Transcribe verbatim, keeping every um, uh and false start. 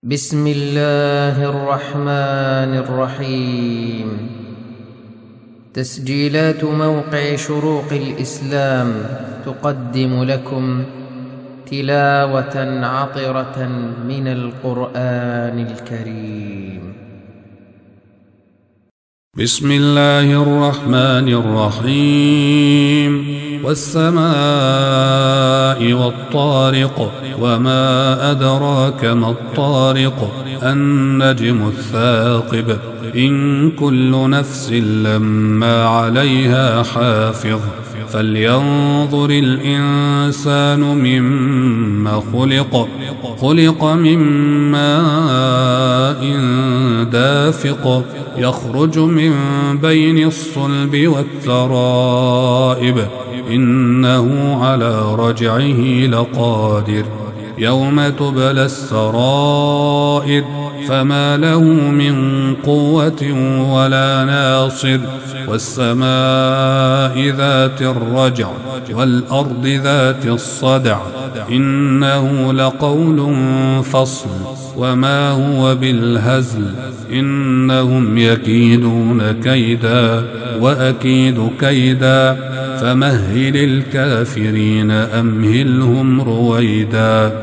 بسم الله الرحمن الرحيم. تسجيلات موقع شروق الإسلام تقدم لكم تلاوة عطرة من القرآن الكريم. بسم الله الرحمن الرحيم. والسماء والطارق وما أدراك ما الطارق النجم الثاقب إن كل نفس لما عليها حافظ فلينظر الإنسان مما خلق خلق من ماء دافق يخرج من بين الصلب والترائب إنه على رجعه لقادر يوم تبلى السرائر فما له من قوة ولا ناصر والسماء ذات الرجع والأرض ذات الصدع إنه لقول فصل وما هو بالهزل إنهم يكيدون كيدا وأكيد كيدا فمهل الكافرين أمهلهم رويدا.